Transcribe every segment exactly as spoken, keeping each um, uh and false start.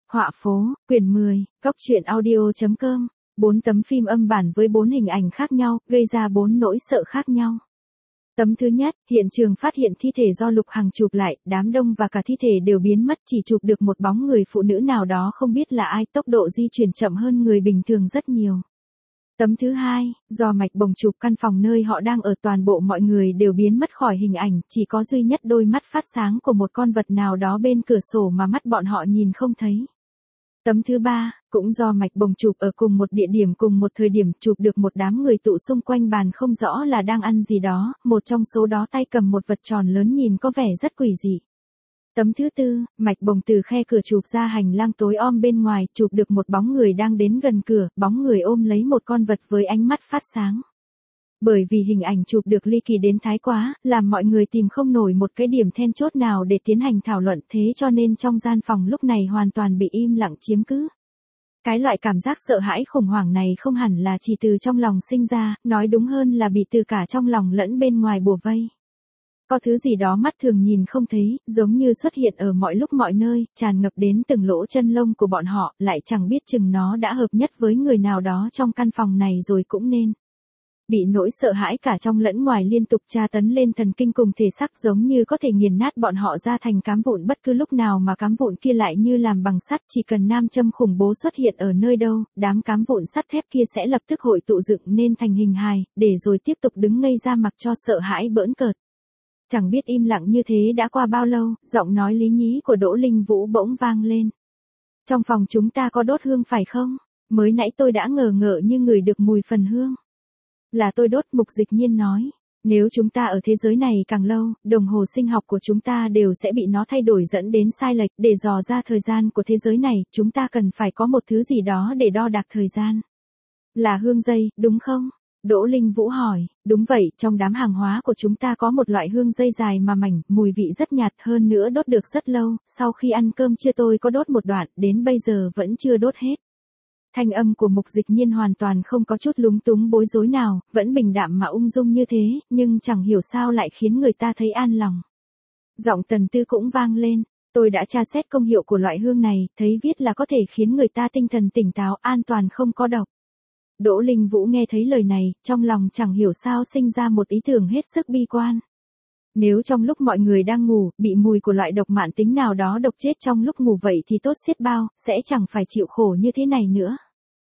Họa phố, quyển mười, góc truyện audio chấm com. Bốn tấm phim âm bản với bốn hình ảnh khác nhau, gây ra bốn nỗi sợ khác nhau. Tấm thứ nhất, hiện trường phát hiện thi thể do Lục Hằng chụp lại, đám đông và cả thi thể đều biến mất, chỉ chụp được một bóng người phụ nữ nào đó không biết là ai, tốc độ di chuyển chậm hơn người bình thường rất nhiều. Tấm thứ hai, do mạch bồng chụp căn phòng nơi họ đang ở, toàn bộ mọi người đều biến mất khỏi hình ảnh, chỉ có duy nhất đôi mắt phát sáng của một con vật nào đó bên cửa sổ mà mắt bọn họ nhìn không thấy. Tấm thứ ba, cũng do mạch bồng chụp ở cùng một địa điểm cùng một thời điểm, chụp được một đám người tụ xung quanh bàn không rõ là đang ăn gì đó, một trong số đó tay cầm một vật tròn lớn nhìn có vẻ rất quỷ dị. Tấm thứ tư, mạch bồng từ khe cửa chụp ra hành lang tối om bên ngoài, chụp được một bóng người đang đến gần cửa, bóng người ôm lấy một con vật với ánh mắt phát sáng. Bởi vì hình ảnh chụp được ly kỳ đến thái quá, làm mọi người tìm không nổi một cái điểm then chốt nào để tiến hành thảo luận, thế cho nên trong gian phòng lúc này hoàn toàn bị im lặng chiếm cứ. Cái loại cảm giác sợ hãi khủng hoảng này không hẳn là chỉ từ trong lòng sinh ra, nói đúng hơn là bị từ cả trong lòng lẫn bên ngoài bủa vây. Có thứ gì đó mắt thường nhìn không thấy, giống như xuất hiện ở mọi lúc mọi nơi, tràn ngập đến từng lỗ chân lông của bọn họ, lại chẳng biết chừng nó đã hợp nhất với người nào đó trong căn phòng này rồi cũng nên. Bị nỗi sợ hãi cả trong lẫn ngoài liên tục tra tấn lên thần kinh cùng thể xác, giống như có thể nghiền nát bọn họ ra thành cám vụn bất cứ lúc nào, mà cám vụn kia lại như làm bằng sắt, chỉ cần nam châm khủng bố xuất hiện ở nơi đâu, đám cám vụn sắt thép kia sẽ lập tức hội tụ dựng nên thành hình hài, để rồi tiếp tục đứng ngây ra mặc cho sợ hãi bỡn cợt. Chẳng biết im lặng như thế đã qua bao lâu, giọng nói lý nhí của Đỗ Linh Vũ bỗng vang lên. Trong phòng chúng ta có đốt hương phải không? Mới nãy tôi đã ngờ ngợ như ngửi được mùi phần hương. Là tôi đốt, Mục Dịch Nhiên nói. Nếu chúng ta ở thế giới này càng lâu, đồng hồ sinh học của chúng ta đều sẽ bị nó thay đổi dẫn đến sai lệch, để dò ra thời gian của thế giới này, chúng ta cần phải có một thứ gì đó để đo đạc thời gian. Là hương dây, đúng không? Đỗ Linh Vũ hỏi, đúng vậy, trong đám hàng hóa của chúng ta có một loại hương dây dài mà mảnh, mùi vị rất nhạt, hơn nữa đốt được rất lâu, sau khi ăn cơm trưa tôi có đốt một đoạn, đến bây giờ vẫn chưa đốt hết. Thanh âm của Mục Dịch Nhiên hoàn toàn không có chút lúng túng bối rối nào, vẫn bình đạm mà ung dung như thế, nhưng chẳng hiểu sao lại khiến người ta thấy an lòng. Giọng Tần Tư cũng vang lên, tôi đã tra xét công hiệu của loại hương này, thấy viết là có thể khiến người ta tinh thần tỉnh táo, an toàn không có độc. Đỗ Linh Vũ nghe thấy lời này, trong lòng chẳng hiểu sao sinh ra một ý tưởng hết sức bi quan. Nếu trong lúc mọi người đang ngủ, bị mùi của loại độc mãn tính nào đó độc chết trong lúc ngủ vậy thì tốt xiết bao, sẽ chẳng phải chịu khổ như thế này nữa.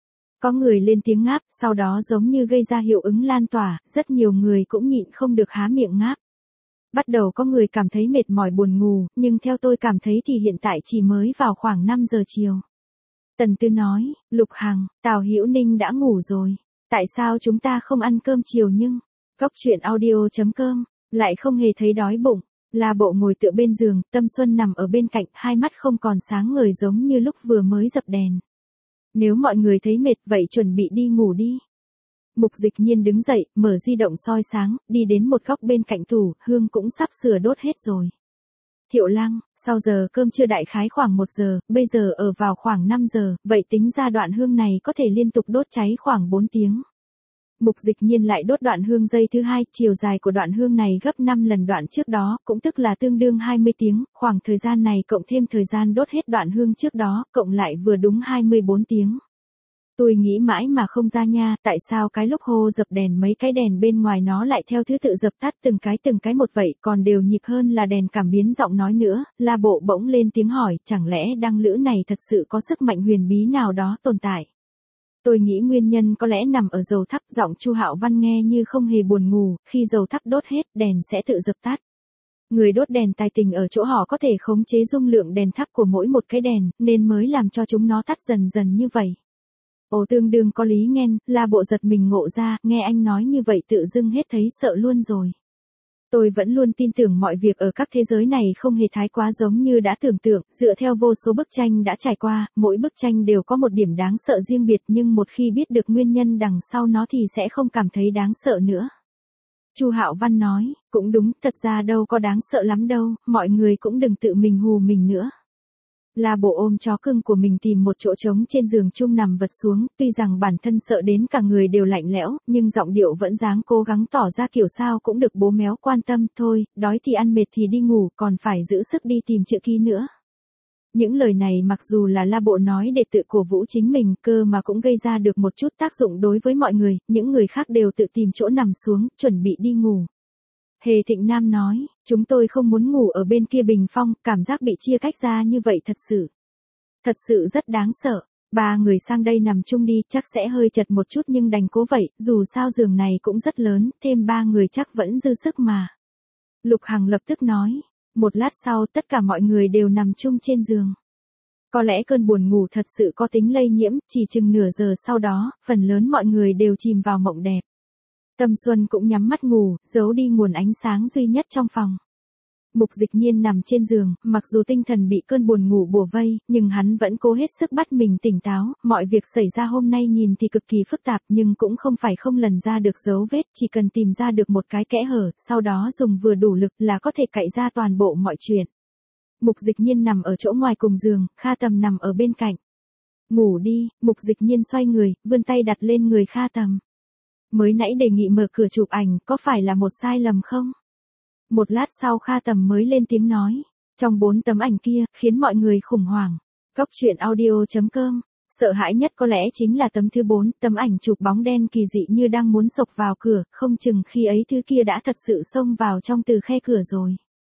Có người lên tiếng ngáp, sau đó giống như gây ra hiệu ứng lan tỏa, rất nhiều người cũng nhịn không được há miệng ngáp. Bắt đầu có người cảm thấy mệt mỏi buồn ngủ, nhưng theo tôi cảm thấy thì hiện tại chỉ mới vào khoảng năm giờ chiều. Tần Tư nói, Lục Hằng, Tào Hữu Ninh đã ngủ rồi. Tại sao chúng ta không ăn cơm chiều nhưng? Góc truyện audio chấm com, lại không hề thấy đói bụng. La Bộ ngồi tựa bên giường, Tâm Xuân nằm ở bên cạnh, hai mắt không còn sáng ngời giống như lúc vừa mới dập đèn. Nếu mọi người thấy mệt vậy chuẩn bị đi ngủ đi. Mục Dịch Nhiên đứng dậy, mở di động soi sáng, đi đến một góc bên cạnh tủ, hương cũng sắp sửa đốt hết rồi. Thiệu Lăng, sau giờ cơm trưa đại khái khoảng một giờ, bây giờ ở vào khoảng năm giờ, vậy tính ra đoạn hương này có thể liên tục đốt cháy khoảng bốn tiếng. Mục Dịch Nhiên lại đốt đoạn hương dây thứ hai, chiều dài của đoạn hương này gấp năm lần đoạn trước đó, cũng tức là tương đương hai mươi tiếng, khoảng thời gian này cộng thêm thời gian đốt hết đoạn hương trước đó, cộng lại vừa đúng hai mươi bốn tiếng. Tôi nghĩ mãi mà không ra nha, tại sao cái lúc hô dập đèn mấy cái đèn bên ngoài nó lại theo thứ tự dập tắt từng cái từng cái một vậy, còn đều nhịp hơn là đèn cảm biến giọng nói nữa. La Bộ bỗng lên tiếng hỏi, chẳng lẽ đăng lữ này thật sự có sức mạnh huyền bí nào đó tồn tại? Tôi nghĩ nguyên nhân có lẽ nằm ở dầu thắp, giọng Chu Hạo Văn nghe như không hề buồn ngủ, khi dầu thắp đốt hết, đèn sẽ tự dập tắt. Người đốt đèn tài tình ở chỗ họ có thể khống chế dung lượng đèn thắp của mỗi một cái đèn, nên mới làm cho chúng nó tắt dần dần như vậy. Ồ, tương đương có lý nghen, La Bộ giật mình ngộ ra, nghe anh nói như vậy tự dưng hết thấy sợ luôn rồi. Tôi vẫn luôn tin tưởng mọi việc ở các thế giới này không hề thái quá giống như đã tưởng tượng, dựa theo vô số bức tranh đã trải qua, mỗi bức tranh đều có một điểm đáng sợ riêng biệt, nhưng một khi biết được nguyên nhân đằng sau nó thì sẽ không cảm thấy đáng sợ nữa. Chu Hạo Văn nói, cũng đúng, thật ra đâu có đáng sợ lắm đâu, mọi người cũng đừng tự mình hù mình nữa. La Bộ ôm chó cưng của mình tìm một chỗ trống trên giường chung nằm vật xuống, tuy rằng bản thân sợ đến cả người đều lạnh lẽo, nhưng giọng điệu vẫn dáng cố gắng tỏ ra kiểu sao cũng được bố méo quan tâm, thôi, đói thì ăn, mệt thì đi ngủ, còn phải giữ sức đi tìm chữ ký nữa. Những lời này mặc dù là La Bộ nói để tự cổ vũ chính mình, cơ mà cũng gây ra được một chút tác dụng đối với mọi người, những người khác đều tự tìm chỗ nằm xuống, chuẩn bị đi ngủ. Hề Thịnh Nam nói, chúng tôi không muốn ngủ ở bên kia bình phong, cảm giác bị chia cách ra như vậy thật sự. Thật sự rất đáng sợ. Ba người sang đây nằm chung đi, chắc sẽ hơi chật một chút nhưng đành cố vậy, dù sao giường này cũng rất lớn, thêm ba người chắc vẫn dư sức mà. Lục Hằng lập tức nói. Một lát sau tất cả mọi người đều nằm chung trên giường. Có lẽ cơn buồn ngủ thật sự có tính lây nhiễm, chỉ chừng nửa giờ sau đó, phần lớn mọi người đều chìm vào mộng đẹp. Tâm Xuân cũng nhắm mắt ngủ, giấu đi nguồn ánh sáng duy nhất trong phòng. Mục Dịch Nhiên nằm trên giường, mặc dù tinh thần bị cơn buồn ngủ bủa vây, nhưng hắn vẫn cố hết sức bắt mình tỉnh táo, mọi việc xảy ra hôm nay nhìn thì cực kỳ phức tạp nhưng cũng không phải không lần ra được dấu vết, chỉ cần tìm ra được một cái kẽ hở, sau đó dùng vừa đủ lực là có thể cạy ra toàn bộ mọi chuyện. Mục Dịch Nhiên nằm ở chỗ ngoài cùng giường, Kha Tầm nằm ở bên cạnh. Ngủ đi, Mục Dịch Nhiên xoay người, vươn tay đặt lên người Kha Tầm. Mới nãy đề nghị mở cửa chụp ảnh, có phải là một sai lầm không? Một lát sau Kha Tầm mới lên tiếng nói. Trong bốn tấm ảnh kia, khiến mọi người khủng hoảng. Góc truyện audio chấm com. Sợ hãi nhất có lẽ chính là tấm thứ bốn, tấm ảnh chụp bóng đen kỳ dị như đang muốn xộc vào cửa, không chừng khi ấy thứ kia đã thật sự xông vào trong từ khe cửa rồi.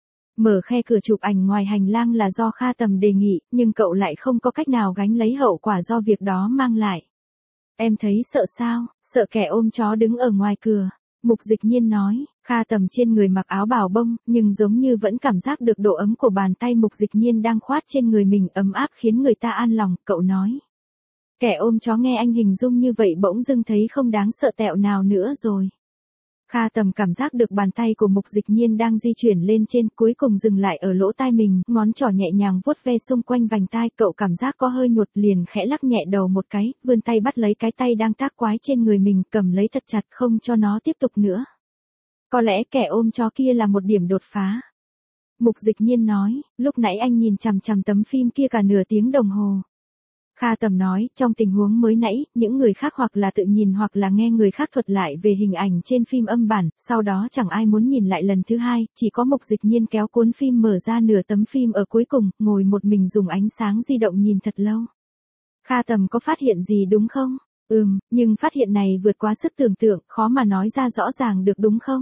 Mở khe cửa chụp ảnh ngoài hành lang là do Kha Tầm đề nghị, nhưng cậu lại không có cách nào gánh lấy hậu quả do việc đó mang lại. Em thấy sợ sao, sợ kẻ ôm chó đứng ở ngoài cửa. Mục Dịch Nhiên nói, Kha Tầm trên người mặc áo bào bông, nhưng giống như vẫn cảm giác được độ ấm của bàn tay Mục Dịch Nhiên đang khoát trên người mình ấm áp khiến người ta an lòng, cậu nói. Kẻ ôm chó nghe anh hình dung như vậy bỗng dưng thấy không đáng sợ tẹo nào nữa rồi. Kha Tầm cảm giác được bàn tay của Mục Dịch Nhiên đang di chuyển lên trên, cuối cùng dừng lại ở lỗ tai mình, ngón trỏ nhẹ nhàng vuốt ve xung quanh vành tai, cậu cảm giác có hơi nhột liền khẽ lắc nhẹ đầu một cái, vươn tay bắt lấy cái tay đang tác quái trên người mình, cầm lấy thật chặt không cho nó tiếp tục nữa. Có lẽ kẻ ôm chó kia là một điểm đột phá. Mục Dịch Nhiên nói, lúc nãy anh nhìn chằm chằm tấm phim kia cả nửa tiếng đồng hồ. Kha Tầm nói, trong tình huống mới nãy, những người khác hoặc là tự nhìn hoặc là nghe người khác thuật lại về hình ảnh trên phim âm bản, sau đó chẳng ai muốn nhìn lại lần thứ hai, chỉ có Mục Dịch Nhiên kéo cuốn phim mở ra nửa tấm phim ở cuối cùng, ngồi một mình dùng ánh sáng di động nhìn thật lâu. Kha Tầm có phát hiện gì đúng không? Ừm, nhưng phát hiện này vượt quá sức tưởng tượng, khó mà nói ra rõ ràng được đúng không?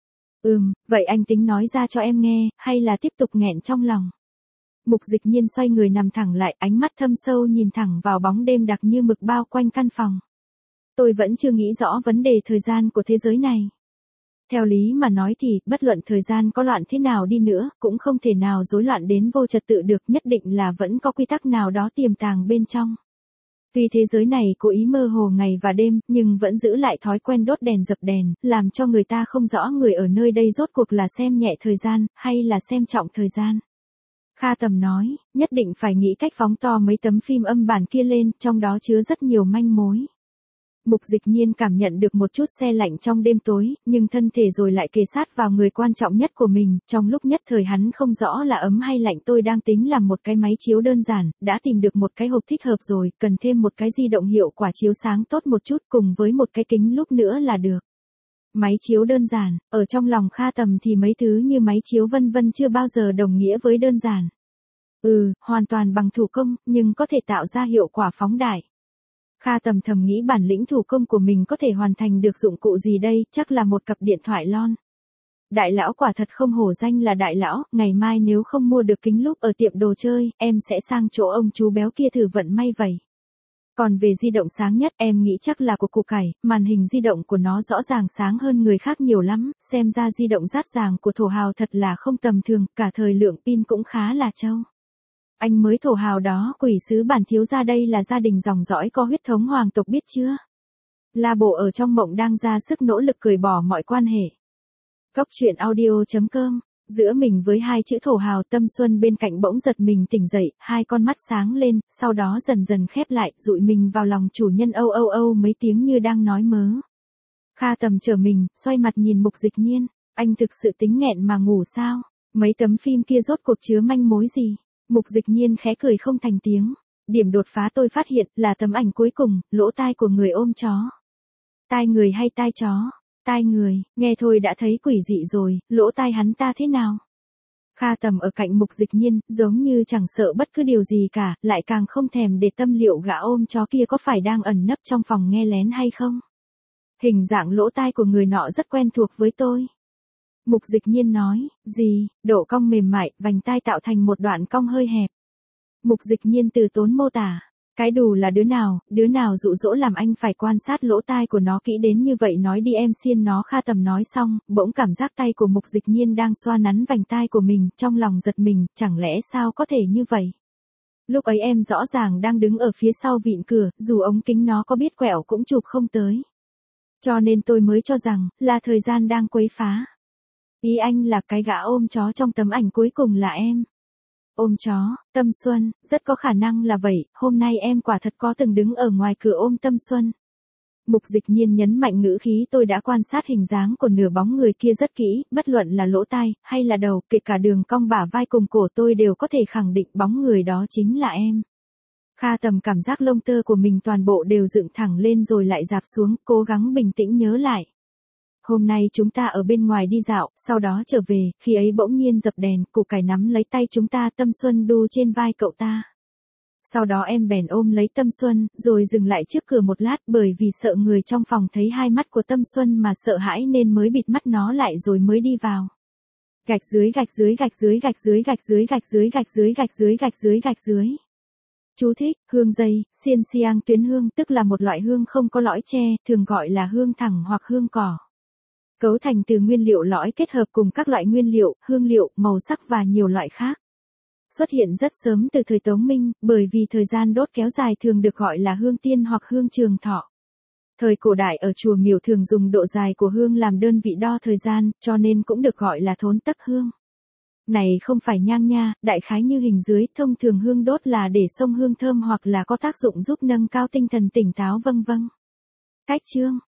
Ừm, vậy anh tính nói ra cho em nghe, hay là tiếp tục nghẹn trong lòng? Mục Dịch Nhiên xoay người nằm thẳng lại, ánh mắt thâm sâu nhìn thẳng vào bóng đêm đặc như mực bao quanh căn phòng. Tôi vẫn chưa nghĩ rõ vấn đề thời gian của thế giới này. Theo lý mà nói thì, bất luận thời gian có loạn thế nào đi nữa, cũng không thể nào rối loạn đến vô trật tự được, nhất định là vẫn có quy tắc nào đó tiềm tàng bên trong. Tuy thế giới này cố ý mơ hồ ngày và đêm, nhưng vẫn giữ lại thói quen đốt đèn dập đèn, làm cho người ta không rõ người ở nơi đây rốt cuộc là xem nhẹ thời gian, hay là xem trọng thời gian. Kha Tầm nói, nhất định phải nghĩ cách phóng to mấy tấm phim âm bản kia lên, trong đó chứa rất nhiều manh mối. Mục Dịch Nhiên cảm nhận được một chút se lạnh trong đêm tối, nhưng thân thể rồi lại kề sát vào người quan trọng nhất của mình, trong lúc nhất thời hắn không rõ là ấm hay lạnh. Tôi đang tính làm một cái máy chiếu đơn giản, đã tìm được một cái hộp thích hợp rồi, cần thêm một cái di động hiệu quả chiếu sáng tốt một chút cùng với một cái kính lúp nữa là được. Máy chiếu đơn giản, ở trong lòng Kha Tầm thì mấy thứ như máy chiếu vân vân chưa bao giờ đồng nghĩa với đơn giản. Ừ, hoàn toàn bằng thủ công, nhưng có thể tạo ra hiệu quả phóng đại. Kha Tầm thầm nghĩ bản lĩnh thủ công của mình có thể hoàn thành được dụng cụ gì đây, chắc là một cặp điện thoại lon. Đại lão quả thật không hổ danh là đại lão, ngày mai nếu không mua được kính lúp ở tiệm đồ chơi, em sẽ sang chỗ ông chú béo kia thử vận may vậy. Còn về di động sáng nhất em nghĩ chắc là của củ cải, màn hình di động của nó rõ ràng sáng hơn người khác nhiều lắm, xem ra di động rát ràng của thổ hào thật là không tầm thường, cả thời lượng pin cũng khá là trâu. Anh mới thổ hào đó, quỷ sứ bản thiếu gia đây là gia đình dòng dõi có huyết thống hoàng tộc biết chưa? La Bộ ở trong mộng đang ra sức nỗ lực cởi bỏ mọi quan hệ. Góc truyện audio chấm com. Giữa mình với hai chữ thổ hào, Tâm Xuân bên cạnh bỗng giật mình tỉnh dậy, hai con mắt sáng lên, sau đó dần dần khép lại, dụi mình vào lòng chủ nhân âu âu âu mấy tiếng như đang nói mớ. Kha Tầm trở mình, xoay mặt nhìn Mục Dịch Nhiên, anh thực sự tính nghẹn mà ngủ sao? Mấy tấm phim kia rốt cuộc chứa manh mối gì? Mục Dịch Nhiên khẽ cười không thành tiếng. Điểm đột phá tôi phát hiện là tấm ảnh cuối cùng, lỗ tai của người ôm chó. Tai người hay tai chó? Tai người, nghe thôi đã thấy quỷ dị rồi, lỗ tai hắn ta thế nào? Kha Tầm ở cạnh Mục Dịch Nhiên, giống như chẳng sợ bất cứ điều gì cả, lại càng không thèm để tâm liệu gã ôm chó kia có phải đang ẩn nấp trong phòng nghe lén hay không. Hình dạng lỗ tai của người nọ rất quen thuộc với tôi. Mục Dịch Nhiên nói, gì, độ cong mềm mại, vành tai tạo thành một đoạn cong hơi hẹp. Mục Dịch Nhiên từ tốn mô tả, cái đù là đứa nào, đứa nào dụ dỗ làm anh phải quan sát lỗ tai của nó kỹ đến như vậy, nói đi em xiên nó. Kha Tầm nói xong, bỗng cảm giác tay của Mục Dịch Nhiên đang xoa nắn vành tai của mình, trong lòng giật mình, chẳng lẽ sao có thể như vậy. Lúc ấy em rõ ràng đang đứng ở phía sau vịn cửa, dù ống kính nó có biết quẹo cũng chụp không tới. Cho nên tôi mới cho rằng, là thời gian đang quấy phá. Ý anh là cái gã ôm chó trong tấm ảnh cuối cùng là em. Ôm chó, Tâm Xuân, rất có khả năng là vậy, hôm nay em quả thật có từng đứng ở ngoài cửa ôm Tâm Xuân. Mục Dịch Nhiên nhấn mạnh ngữ khí, tôi đã quan sát hình dáng của nửa bóng người kia rất kỹ, bất luận là lỗ tai, hay là đầu, kể cả đường cong bả vai cùng cổ tôi đều có thể khẳng định bóng người đó chính là em. Kha Tầm cảm giác lông tơ của mình toàn bộ đều dựng thẳng lên rồi lại rạp xuống, cố gắng bình tĩnh nhớ lại. Hôm nay chúng ta ở bên ngoài đi dạo, sau đó trở về, khi ấy bỗng nhiên dập đèn, Củ Cải nắm lấy tay chúng ta, Tâm Xuân đu trên vai cậu ta. Sau đó em bèn ôm lấy Tâm Xuân, rồi dừng lại trước cửa một lát, bởi vì sợ người trong phòng thấy hai mắt của Tâm Xuân mà sợ hãi nên mới bịt mắt nó lại rồi mới đi vào. Gạch dưới gạch dưới gạch dưới gạch dưới gạch dưới gạch dưới gạch dưới gạch dưới gạch dưới gạch dưới. Chú thích, hương dây, xiên xiang tuyến hương, tức là một loại hương không có lõi tre, thường gọi là hương thẳng hoặc hương cỏ. Cấu thành từ nguyên liệu lõi kết hợp cùng các loại nguyên liệu, hương liệu, màu sắc và nhiều loại khác. Xuất hiện rất sớm từ thời Tống Minh, bởi vì thời gian đốt kéo dài thường được gọi là hương tiên hoặc hương trường thọ. Thời cổ đại ở chùa miểu thường dùng độ dài của hương làm đơn vị đo thời gian, cho nên cũng được gọi là thốn tấc hương. Này không phải nhang nha, đại khái như hình dưới, thông thường hương đốt là để xông hương thơm hoặc là có tác dụng giúp nâng cao tinh thần tỉnh táo vân vân. Cách chương